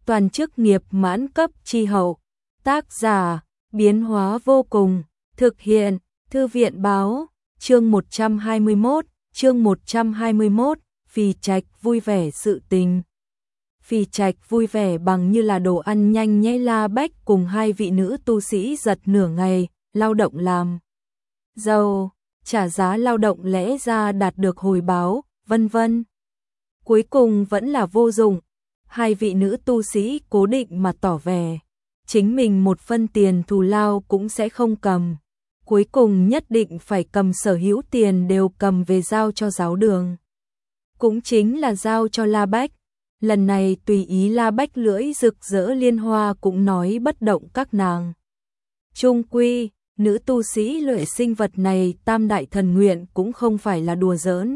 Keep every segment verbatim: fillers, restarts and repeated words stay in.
toàn chức nghiệp mãn cấp chi hậu. Tác giả, biến hóa vô cùng, thực hiện, Thư viện báo, chương một trăm hai mươi mốt, chương một trăm hai mươi mốt, Phì Trạch vui vẻ sự tình. Phì Trạch vui vẻ bằng như là đồ ăn nhanh nhẽ. La Bách cùng hai vị nữ tu sĩ giật nửa ngày, lao động làm giàu, trả giá lao động lẽ ra đạt được hồi báo, vân vân. Cuối cùng vẫn là vô dụng. Hai vị nữ tu sĩ cố định mà tỏ vẻ, chính mình một phân tiền thù lao cũng sẽ không cầm. Cuối cùng nhất định phải cầm sở hữu tiền đều cầm về giao cho giáo đường. Cũng chính là giao cho La Bách. Lần này tùy ý La Bách lưỡi rực rỡ liên hoa cũng nói bất động các nàng. Trung quy, nữ tu sĩ luyện sinh vật này tam đại thần nguyện cũng không phải là đùa giỡn.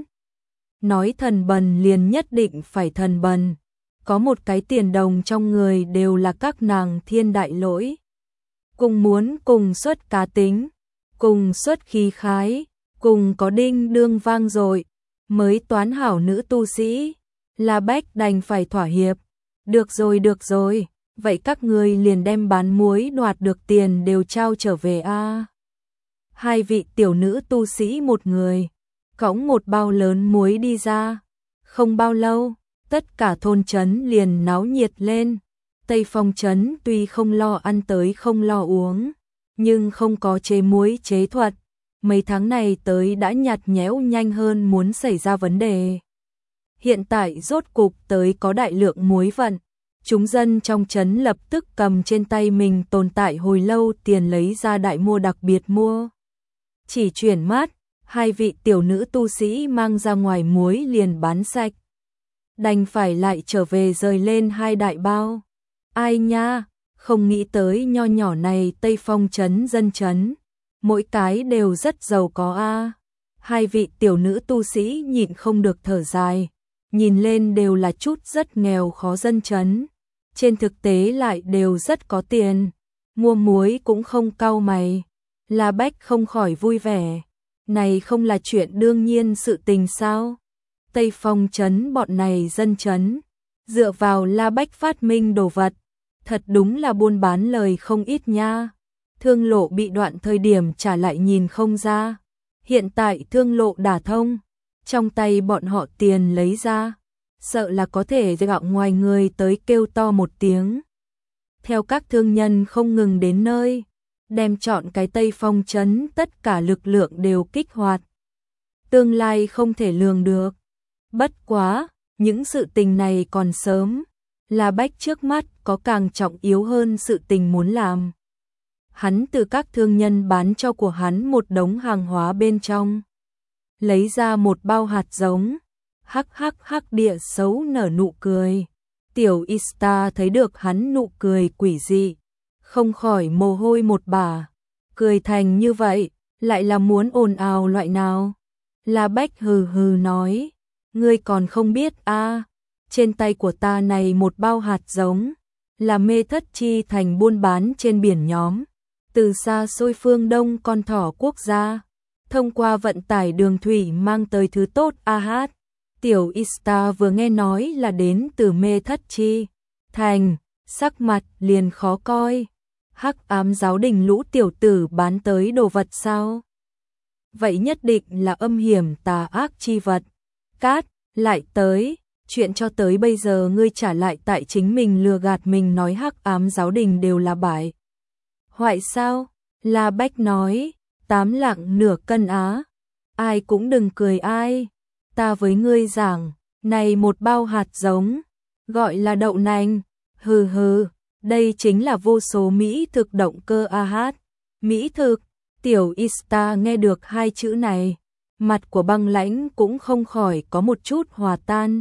Nói thần bần liền nhất định phải thần bần. Có một cái tiền đồng trong người đều là các nàng thiên đại lỗi. Cùng muốn cùng xuất cá tính, cùng xuất khí khái, cùng có đinh đương vang dội, mới toán hảo nữ tu sĩ. La Bách đành phải thỏa hiệp. Được rồi được rồi, vậy các người liền đem bán muối đoạt được tiền đều trao trở về a. Hai vị tiểu nữ tu sĩ một người, cõng một bao lớn muối đi ra. Không bao lâu, tất cả thôn trấn liền náo nhiệt lên. Tây Phong trấn tuy không lo ăn tới không lo uống, nhưng không có chế muối chế thuật. Mấy tháng này tới đã nhạt nhẽo nhanh hơn muốn xảy ra vấn đề. Hiện tại rốt cục tới có đại lượng muối vận. Chúng dân trong trấn lập tức cầm trên tay mình tồn tại hồi lâu tiền lấy ra đại mua đặc biệt mua. Chỉ chuyển mắt, hai vị tiểu nữ tu sĩ mang ra ngoài muối liền bán sạch. Đành phải lại trở về rời lên hai đại bao. Ai nha, không nghĩ tới nho nhỏ này Tây Phong trấn dân trấn. Mỗi cái đều rất giàu có a. Hai vị tiểu nữ tu sĩ nhịn không được thở dài. Nhìn lên đều là chút rất nghèo khó dân trấn. Trên thực tế lại đều rất có tiền. Mua muối cũng không cau mày. La Bách không khỏi vui vẻ. Này không là chuyện đương nhiên sự tình sao? Tây Phong trấn bọn này dân trấn. Dựa vào La Bách phát minh đồ vật. Thật đúng là buôn bán lời không ít nha. Thương lộ bị đoạn thời điểm trả lại nhìn không ra. Hiện tại thương lộ đả thông. Trong tay bọn họ tiền lấy ra. Sợ là có thể gạo ngoài người tới kêu to một tiếng. Theo các thương nhân không ngừng đến nơi. Đem chọn cái Tây Phong trấn tất cả lực lượng đều kích hoạt. Tương lai không thể lường được. Bất quá, những sự tình này còn sớm. La Bách trước mắt có càng trọng yếu hơn sự tình muốn làm. Hắn từ các thương nhân bán cho của hắn một đống hàng hóa bên trong. Lấy ra một bao hạt giống. Hắc hắc hắc địa xấu nở nụ cười. Tiểu Ista thấy được hắn nụ cười quỷ dị. Không khỏi mồ hôi một bả. Cười thành như vậy, lại là muốn ồn ào loại nào. La Bách hừ hừ nói. Ngươi còn không biết a à, trên tay của ta này một bao hạt giống. Là mê thất chi thành buôn bán trên biển nhóm. Từ xa xôi phương Đông con thỏ quốc gia. Thông qua vận tải đường thủy mang tới thứ tốt a hát. Tiểu Ista vừa nghe nói là đến từ mê thất chi thành, sắc mặt liền khó coi. Hắc ám giáo đình lũ tiểu tử bán tới đồ vật sao? Vậy nhất định là âm hiểm tà ác chi vật. Cát, lại tới, chuyện cho tới bây giờ ngươi trả lại tại chính mình lừa gạt mình nói hắc ám giáo đình đều là bại. Hoại sao? La Bách nói, tám lạng nửa cân á. Ai cũng đừng cười ai. Ta với ngươi giảng, này một bao hạt giống, gọi là đậu nành, hừ hừ, đây chính là vô số mỹ thực động cơ a hát. Mỹ thực, tiểu Ista nghe được hai chữ này, mặt của băng lãnh cũng không khỏi có một chút hòa tan.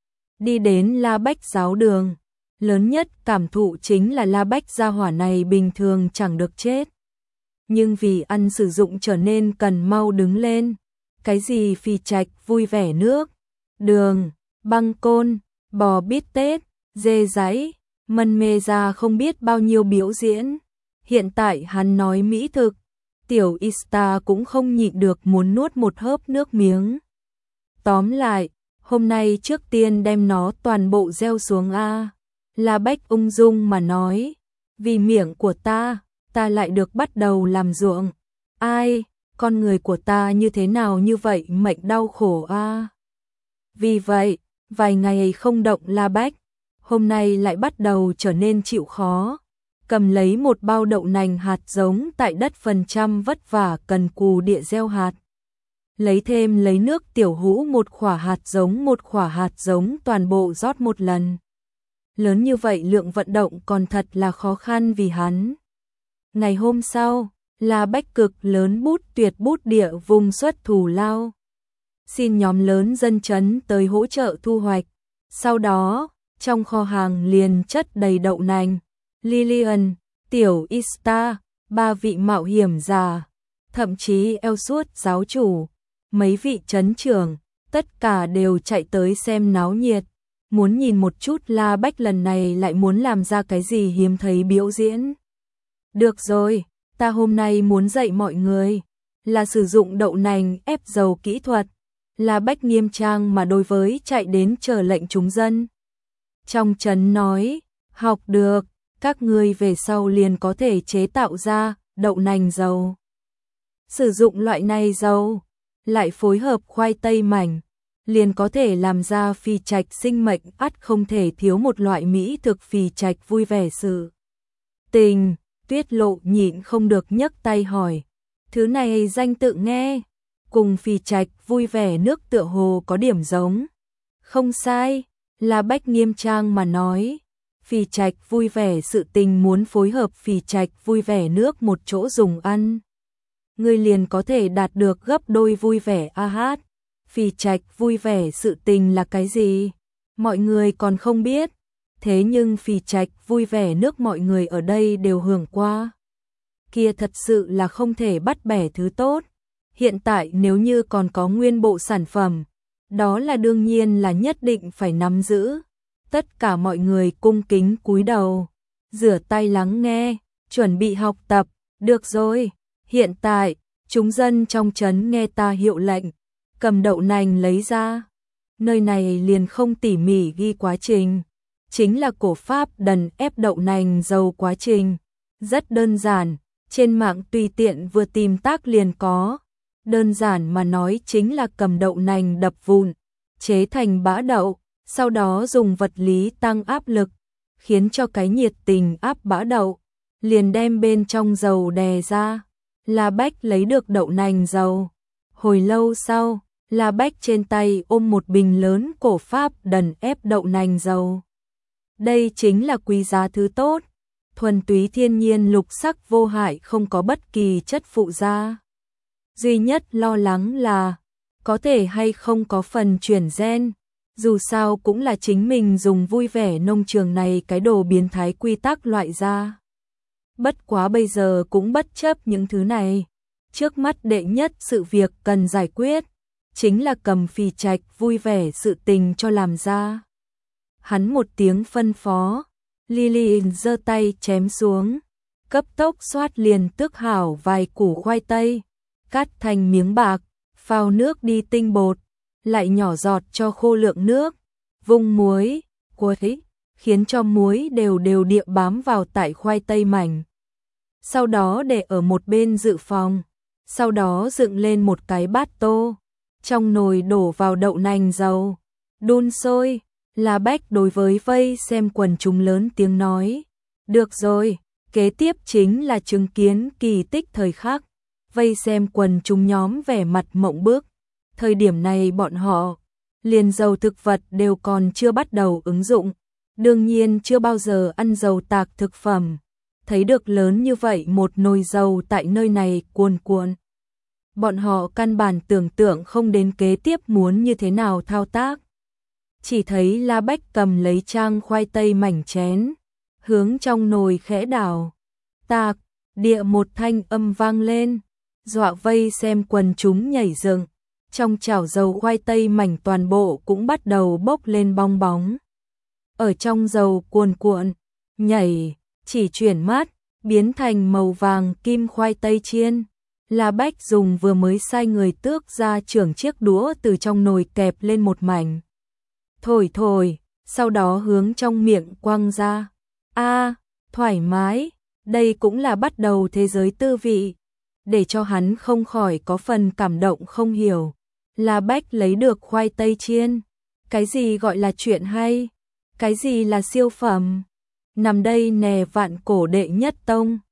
Đi đến La Bách giáo đường, lớn nhất cảm thụ chính là La Bách gia hỏa này bình thường chẳng được chết. Nhưng vì ăn sử dụng trở nên cần mau đứng lên. Cái gì Phì Trạch vui vẻ nước, đường, băng côn, bò bít tết, dê dáy, mân mê ra không biết bao nhiêu biểu diễn. Hiện tại hắn nói mỹ thực, tiểu Ista cũng không nhịn được muốn nuốt một hớp nước miếng. Tóm lại, hôm nay trước tiên đem nó toàn bộ gieo xuống a. La Bách ung dung mà nói, vì miệng của ta, ta lại được bắt đầu làm ruộng. Ai, con người của ta như thế nào như vậy mệnh đau khổ a. À. Vì vậy, vài ngày không động La Bách, hôm nay lại bắt đầu trở nên chịu khó. Cầm lấy một bao đậu nành hạt giống tại đất phần trăm vất vả cần cù địa gieo hạt. Lấy thêm lấy nước tiểu hũ một khỏa hạt giống một khỏa hạt giống toàn bộ rót một lần. Lớn như vậy lượng vận động còn thật là khó khăn vì hắn. Ngày hôm sau, La Bách cực lớn bút tuyệt bút địa vùng xuất thù lao. Xin nhóm lớn dân chấn tới hỗ trợ thu hoạch. Sau đó, trong kho hàng liền chất đầy đậu nành. Lillian, Tiểu Ista, ba vị mạo hiểm già, thậm chí eo suốt giáo chủ, mấy vị chấn trưởng, tất cả đều chạy tới xem náo nhiệt, muốn nhìn một chút La Bách lần này lại muốn làm ra cái gì hiếm thấy biểu diễn. Được rồi, ta hôm nay muốn dạy mọi người là sử dụng đậu nành ép dầu kỹ thuật. La Bách nghiêm trang mà đối với chạy đến chờ lệnh chúng dân. Trong trấn nói, học được, các ngươi về sau liền có thể chế tạo ra đậu nành dầu. Sử dụng loại này dầu, lại phối hợp khoai tây mảnh, liền có thể làm ra phì trạch sinh mệnh, ắt không thể thiếu một loại mỹ thực phì trạch vui vẻ sự. Tình, Tuyết Lộ nhịn không được nhấc tay hỏi, thứ này danh tự nghe, cùng phì trạch vui vẻ nước tựa hồ có điểm giống. Không sai, La Bách nghiêm trang mà nói, phì trạch vui vẻ sự tình muốn phối hợp phì trạch vui vẻ nước một chỗ dùng ăn. Ngươi liền có thể đạt được gấp đôi vui vẻ a hát. Phì trạch vui vẻ sự tình là cái gì? Mọi người còn không biết. Thế nhưng phì trạch vui vẻ nước mọi người ở đây đều hưởng qua. Kia thật sự là không thể bắt bẻ thứ tốt. Hiện tại nếu như còn có nguyên bộ sản phẩm, đó là đương nhiên là nhất định phải nắm giữ. Tất cả mọi người cung kính cúi đầu, rửa tay lắng nghe, chuẩn bị học tập. Được rồi, hiện tại, chúng dân trong trấn nghe ta hiệu lệnh, cầm đậu nành lấy ra. Nơi này liền không tỉ mỉ ghi quá trình, chính là cổ pháp đần ép đậu nành dầu quá trình. Rất đơn giản, trên mạng tùy tiện vừa tìm tác liền có. Đơn giản mà nói chính là cầm đậu nành đập vụn, chế thành bã đậu, sau đó dùng vật lý tăng áp lực, khiến cho cái nhiệt tình áp bã đậu, liền đem bên trong dầu đè ra. La Bách lấy được đậu nành dầu. Hồi lâu sau, La Bách trên tay ôm một bình lớn cổ pháp đần ép đậu nành dầu. Đây chính là quý giá thứ tốt, thuần túy thiên nhiên lục sắc vô hại, không có bất kỳ chất phụ gia. Duy nhất lo lắng là có thể hay không có phần chuyển gen, dù sao cũng là chính mình dùng vui vẻ nông trường này cái đồ biến thái quy tắc loại ra. Bất quá bây giờ cũng bất chấp những thứ này, trước mắt đệ nhất sự việc cần giải quyết chính là cầm phì trạch vui vẻ sự tình cho làm ra. Hắn một tiếng phân phó, Lillian giơ tay chém xuống, cấp tốc xoát liền tước hảo vài củ khoai tây, cắt thành miếng bạc, phao nước đi tinh bột, lại nhỏ giọt cho khô lượng nước, vung muối, quấy, khiến cho muối đều đều địa bám vào tại khoai tây mảnh. Sau đó để ở một bên dự phòng, sau đó dựng lên một cái bát tô, trong nồi đổ vào đậu nành dầu, đun sôi. La Bách đối với vây xem quần chúng lớn tiếng nói, được rồi, kế tiếp chính là chứng kiến kỳ tích thời khắc. Vây xem quần chúng nhóm vẻ mặt mộng bức, thời điểm này bọn họ liền dầu thực vật đều còn chưa bắt đầu ứng dụng, đương nhiên chưa bao giờ ăn dầu tạc thực phẩm, thấy được lớn như vậy một nồi dầu tại nơi này cuồn cuộn. Bọn họ căn bản tưởng tượng không đến kế tiếp muốn như thế nào thao tác. Chỉ thấy La Bách cầm lấy trang khoai tây mảnh chén, hướng trong nồi khẽ đảo, tạc, địa một thanh âm vang lên, dọa vây xem quần chúng nhảy dựng. Trong chảo dầu khoai tây mảnh toàn bộ cũng bắt đầu bốc lên bong bóng. Ở trong dầu cuồn cuộn, nhảy, chỉ chuyển mắt, biến thành màu vàng kim khoai tây chiên. La Bách dùng vừa mới sai người tước ra trưởng chiếc đũa từ trong nồi kẹp lên một mảnh. Thổi thổi, sau đó hướng trong miệng quăng ra. A, thoải mái, đây cũng là bắt đầu thế giới tư vị, để cho hắn không khỏi có phần cảm động không hiểu. La Bách lấy được khoai tây chiên, cái gì gọi là chuyện hay, cái gì là siêu phẩm, nằm đây nè vạn cổ đệ nhất tông.